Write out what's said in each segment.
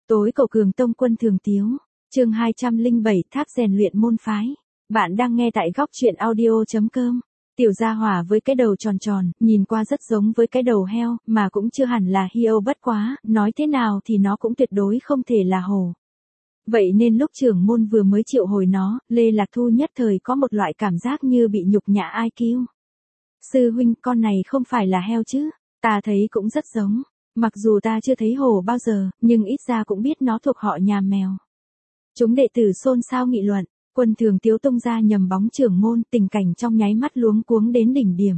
Tối cầu cường tông Quân Thường Tiếu, chương 207 tháp rèn luyện môn phái. Bạn đang nghe tại góc truyện audio.com. Tiểu gia hỏa với cái đầu tròn tròn, nhìn qua rất giống với cái đầu heo, mà cũng chưa hẳn là heo, bất quá, nói thế nào thì nó cũng tuyệt đối không thể là hổ. Vậy nên lúc trưởng môn vừa mới triệu hồi nó, Lê Lạc Thu nhất thời có một loại cảm giác như bị nhục nhã ai kêu. Sư huynh, con này không phải là heo chứ? Ta thấy cũng rất giống. Mặc dù ta chưa thấy hổ bao giờ, nhưng ít ra cũng biết nó thuộc họ nhà mèo. Chúng đệ tử xôn xao nghị luận, Quân Thường Tiếu tung ra nhầm bóng trưởng môn, tình cảnh trong nháy mắt luống cuống đến đỉnh điểm.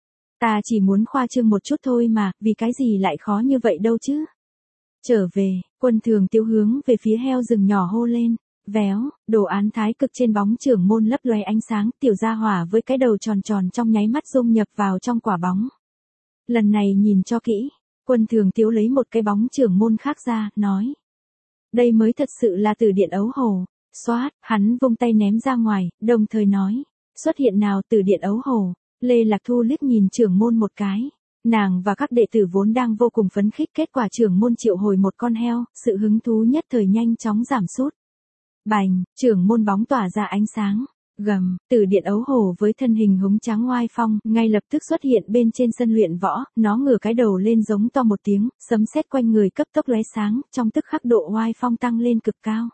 Ta chỉ muốn khoa trương một chút thôi mà, vì cái gì lại khó như vậy đâu chứ? Trở về, Quân Thường Tiếu hướng về phía heo rừng nhỏ hô lên, véo, đồ án thái cực trên bóng trưởng môn lấp loé ánh sáng, tiểu gia hỏa với cái đầu tròn tròn trong nháy mắt dung nhập vào trong quả bóng. Lần này nhìn cho kỹ. Quân Thường Tiếu lấy một cái bóng trưởng môn khác ra, nói. Đây mới thật sự là Tử Điện Ấu Hổ. Xoát, hắn vung tay ném ra ngoài, đồng thời nói. Xuất hiện nào Tử Điện Ấu Hổ. Lê Lạc Thu liếc nhìn trưởng môn một cái. Nàng và các đệ tử vốn đang vô cùng phấn khích, kết quả trưởng môn triệu hồi một con heo, sự hứng thú nhất thời nhanh chóng giảm sút. Bành, trưởng môn bóng tỏa ra ánh sáng. Gầm, Tử Điện Ấu Hổ với thân hình húng trắng oai phong, ngay lập tức xuất hiện bên trên sân luyện võ, nó ngửa cái đầu lên giống to một tiếng, sấm sét quanh người cấp tốc lóe sáng, trong tức khắc độ oai phong tăng lên cực cao.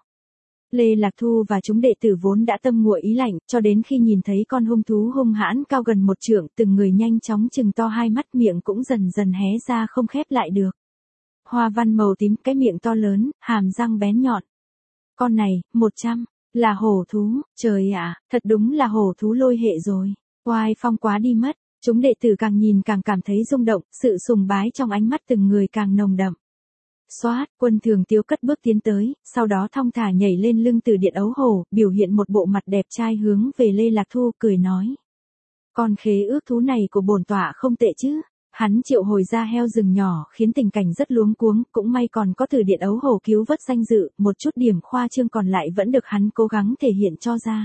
Lê Lạc Thu và chúng đệ tử vốn đã tâm nguội ý lạnh, cho đến khi nhìn thấy con hung thú hung hãn cao gần một trượng, từng người nhanh chóng trừng to hai mắt, miệng cũng dần dần hé ra không khép lại được. Hoa văn màu tím, cái miệng to lớn, hàm răng bén nhọn. Con này, 100. Là hổ thú, trời ạ, thật đúng là hổ thú lôi hệ rồi. Oai phong quá đi mất, chúng đệ tử càng nhìn càng cảm thấy rung động, sự sùng bái trong ánh mắt từng người càng nồng đậm. Xoát, Quân Thường Tiếu cất bước tiến tới, sau đó thong thả nhảy lên lưng Tử Điện Ấu Hổ, biểu hiện một bộ mặt đẹp trai hướng về Lê Lạc Thu, cười nói. Con khế ước thú này của bổn tọa không tệ chứ. Hắn triệu hồi ra heo rừng nhỏ khiến tình cảnh rất luống cuống, cũng may còn có Tử Điện Ấu Hổ cứu vớt danh dự, một chút điểm khoa trương còn lại vẫn được hắn cố gắng thể hiện cho ra.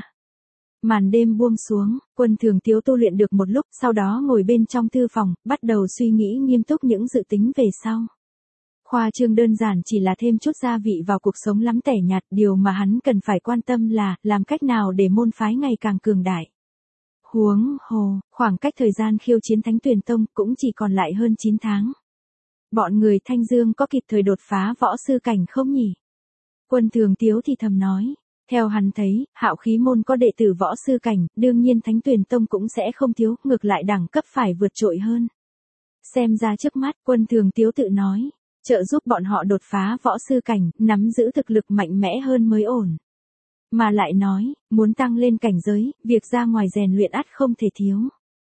Màn đêm buông xuống, Quân Thường Tiếu tu luyện được một lúc, sau đó ngồi bên trong thư phòng, bắt đầu suy nghĩ nghiêm túc những dự tính về sau. Khoa trương đơn giản chỉ là thêm chút gia vị vào cuộc sống lắm tẻ nhạt, điều mà hắn cần phải quan tâm là làm cách nào để môn phái ngày càng cường đại. Huống hồ, khoảng cách thời gian khiêu chiến Thánh Tuyền Tông cũng chỉ còn lại hơn 9 tháng. Bọn người Thanh Dương có kịp thời đột phá võ sư cảnh không nhỉ? Quân Thường Tiếu thì thầm nói. Theo hắn thấy, Hạo Khí môn có đệ tử võ sư cảnh, đương nhiên Thánh Tuyền Tông cũng sẽ không thiếu, ngược lại đẳng cấp phải vượt trội hơn. Xem ra trước mắt, Quân Thường Tiếu tự nói, trợ giúp bọn họ đột phá võ sư cảnh, nắm giữ thực lực mạnh mẽ hơn mới ổn. Mà lại nói, muốn tăng lên cảnh giới, việc ra ngoài rèn luyện ắt không thể thiếu.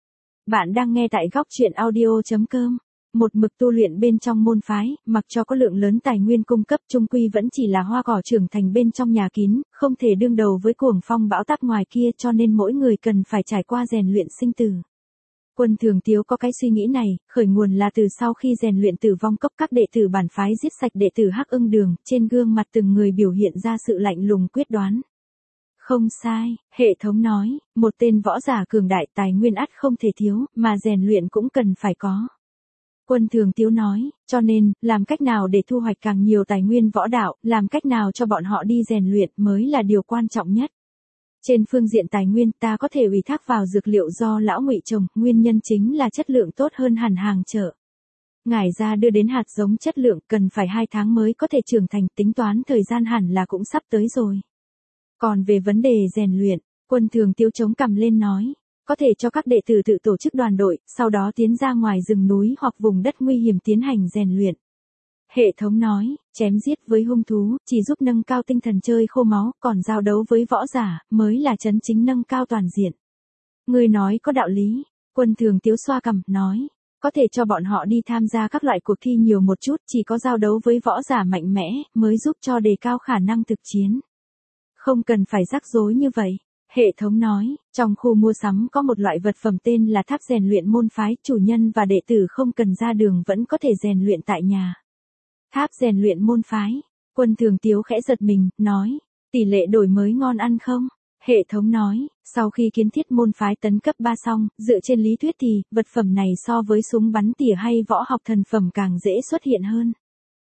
Bạn đang nghe tại góc truyện audio.com. Một mực tu luyện bên trong môn phái, mặc cho có lượng lớn tài nguyên cung cấp, chung quy vẫn chỉ là hoa cỏ trưởng thành bên trong nhà kín, không thể đương đầu với cuồng phong bão táp ngoài kia, cho nên mỗi người cần phải trải qua rèn luyện sinh tử. Quân Thường Tiếu có cái suy nghĩ này, khởi nguồn là từ sau khi rèn luyện Tử Vong Cốc, các đệ tử bản phái giết sạch đệ tử Hắc Ưng Đường, trên gương mặt từng người biểu hiện ra sự lạnh lùng quyết đoán. Không sai, hệ thống nói, một tên võ giả cường đại tài nguyên ắt không thể thiếu, mà rèn luyện cũng cần phải có. Quân Thường Tiếu nói, cho nên, làm cách nào để thu hoạch càng nhiều tài nguyên võ đạo, làm cách nào cho bọn họ đi rèn luyện mới là điều quan trọng nhất. Trên phương diện tài nguyên ta có thể ủy thác vào dược liệu do lão Ngụy trồng, nguyên nhân chính là chất lượng tốt hơn hẳn hàng chợ. Ngải ra đưa đến hạt giống chất lượng cần phải 2 tháng mới có thể trưởng thành, tính toán thời gian hẳn là cũng sắp tới rồi. Còn về vấn đề rèn luyện, Quân Thường Tiếu chống cằm lên nói, có thể cho các đệ tử tự tổ chức đoàn đội, sau đó tiến ra ngoài rừng núi hoặc vùng đất nguy hiểm tiến hành rèn luyện. Hệ thống nói, chém giết với hung thú, chỉ giúp nâng cao tinh thần chơi khô máu, còn giao đấu với võ giả, mới là chân chính nâng cao toàn diện. Người nói có đạo lý, Quân Thường Tiếu xoa cằm, nói, có thể cho bọn họ đi tham gia các loại cuộc thi nhiều một chút, chỉ có giao đấu với võ giả mạnh mẽ, mới giúp cho đề cao khả năng thực chiến. Không cần phải rắc rối như vậy. Hệ thống nói, trong khu mua sắm có một loại vật phẩm tên là tháp rèn luyện môn phái, chủ nhân và đệ tử không cần ra đường vẫn có thể rèn luyện tại nhà. Tháp rèn luyện môn phái, Quân Thường Tiếu khẽ giật mình, nói, tỷ lệ đổi mới ngon ăn không? Hệ thống nói, sau khi kiến thiết môn phái tấn cấp 3 xong, dựa trên lý thuyết thì, vật phẩm này so với súng bắn tỉa hay võ học thần phẩm càng dễ xuất hiện hơn.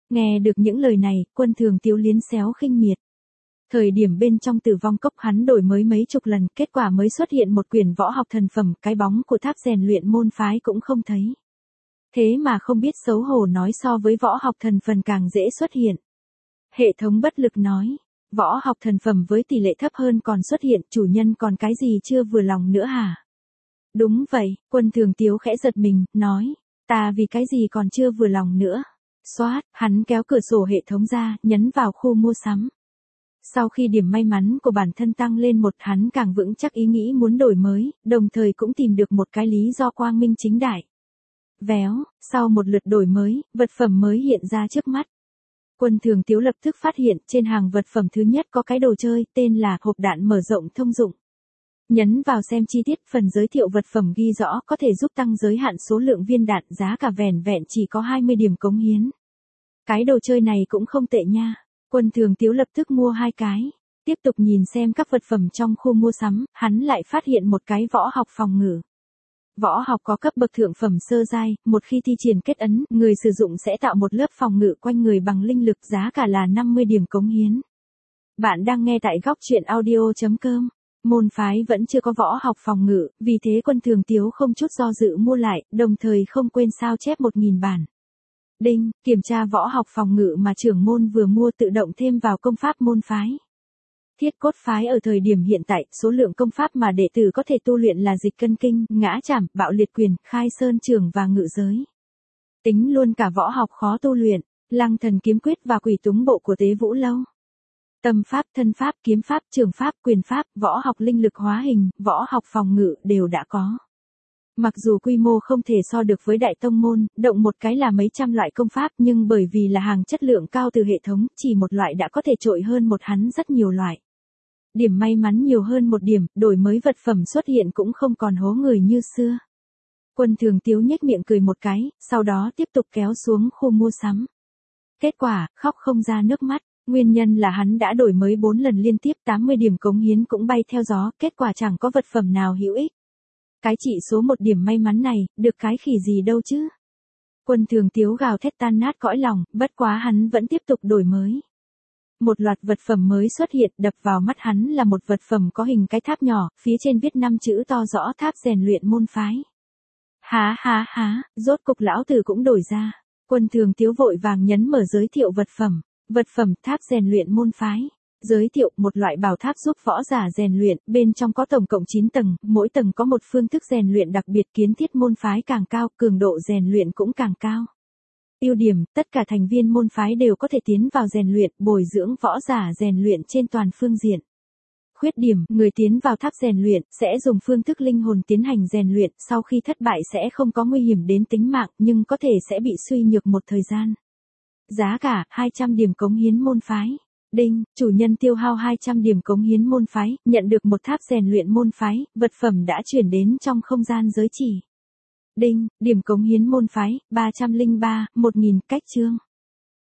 Nghe được những lời này, Quân Thường Tiếu liến xéo khinh miệt. Thời điểm bên trong Tử Vong Cốc hắn đổi mới mấy chục lần, kết quả mới xuất hiện một quyển võ học thần phẩm, cái bóng của tháp rèn luyện môn phái cũng không thấy. Thế mà không biết xấu hổ nói so với võ học thần phần càng dễ xuất hiện. Hệ thống bất lực nói, võ học thần phẩm với tỷ lệ thấp hơn còn xuất hiện, chủ nhân còn cái gì chưa vừa lòng nữa hả? Đúng vậy, Quân Thường Tiếu khẽ giật mình, nói, ta vì cái gì còn chưa vừa lòng nữa. Xoát, hắn kéo cửa sổ hệ thống ra, nhấn vào khu mua sắm. Sau khi điểm may mắn của bản thân tăng lên một, hắn càng vững chắc ý nghĩ muốn đổi mới, đồng thời cũng tìm được một cái lý do quang minh chính đại. Véo, sau một lượt đổi mới, vật phẩm mới hiện ra trước mắt. Quân Thường Tiếu lập tức phát hiện trên hàng vật phẩm thứ nhất có cái đồ chơi tên là hộp đạn mở rộng thông dụng. Nhấn vào xem chi tiết, phần giới thiệu vật phẩm ghi rõ có thể giúp tăng giới hạn số lượng viên đạn, giá cả vẻn vẹn chỉ có 20 điểm cống hiến. Cái đồ chơi này cũng không tệ nha. Quân Thường Tiếu lập tức mua 2 cái. Tiếp tục nhìn xem các vật phẩm trong khu mua sắm, hắn lại phát hiện một cái võ học phòng ngự. Võ học có cấp bậc thượng phẩm sơ giai, một khi thi triển kết ấn, người sử dụng sẽ tạo một lớp phòng ngự quanh người bằng linh lực, giá cả là 50 điểm cống hiến. Bạn đang nghe tại góc truyện audio.com. Môn phái vẫn chưa có võ học phòng ngự, vì thế Quân Thường Tiếu không chút do dự mua lại, đồng thời không quên sao chép 1000 bản. Đinh, kiểm tra võ học phòng ngự mà trưởng môn vừa mua tự động thêm vào công pháp môn phái. Thiết Cốt phái ở thời điểm hiện tại, số lượng công pháp mà đệ tử có thể tu luyện là Dịch Cân Kinh, Ngã Trảm, Bạo Liệt Quyền, Khai Sơn Trường và Ngự Giới. Tính luôn cả võ học khó tu luyện, Lăng Thần Kiếm Quyết và Quỷ Túng Bộ của Tế Vũ Lâu. Tâm pháp, thân pháp, kiếm pháp, trường pháp, quyền pháp, võ học linh lực hóa hình, võ học phòng ngự đều đã có. Mặc dù quy mô không thể so được với đại tông môn, động một cái là mấy trăm loại công pháp, nhưng bởi vì là hàng chất lượng cao từ hệ thống, chỉ một loại đã có thể trội hơn một hắn rất nhiều loại. Điểm may mắn nhiều hơn một điểm, đổi mới vật phẩm xuất hiện cũng không còn hố người như xưa. Quân Thường Tiếu nhếch miệng cười một cái, sau đó tiếp tục kéo xuống khu mua sắm. Kết quả, khóc không ra nước mắt. Nguyên nhân là hắn đã đổi mới 4 lần liên tiếp, 80 điểm cống hiến cũng bay theo gió, kết quả chẳng có vật phẩm nào hữu ích. Cái chỉ số 1 điểm may mắn này, được cái khỉ gì đâu chứ. Quân Thường Tiếu gào thét tan nát cõi lòng, bất quá hắn vẫn tiếp tục đổi mới. Một loạt vật phẩm mới xuất hiện, đập vào mắt hắn là một vật phẩm có hình cái tháp nhỏ, phía trên viết 5 chữ to rõ tháp rèn luyện môn phái. Há, rốt cục lão tử cũng đổi ra. Quân Thường Tiếu vội vàng nhấn mở giới thiệu vật phẩm. Vật phẩm tháp rèn luyện môn phái. Giới thiệu một loại bảo tháp giúp võ giả rèn luyện, bên trong có tổng cộng 9 tầng, mỗi tầng có một phương thức rèn luyện đặc biệt, kiến thiết môn phái càng cao, cường độ rèn luyện cũng càng cao. Ưu điểm, tất cả thành viên môn phái đều có thể tiến vào rèn luyện, bồi dưỡng võ giả rèn luyện trên toàn phương diện. Khuyết điểm, người tiến vào tháp rèn luyện, sẽ dùng phương thức linh hồn tiến hành rèn luyện, sau khi thất bại sẽ không có nguy hiểm đến tính mạng, nhưng có thể sẽ bị suy nhược một thời gian. Giá cả, 200 điểm cống hiến môn phái. Đinh, chủ nhân tiêu hao 200 điểm cống hiến môn phái, nhận được một tháp rèn luyện môn phái, vật phẩm đã chuyển đến trong không gian giới chỉ. Đinh, điểm cống hiến môn phái, 303, 1000, cách chương.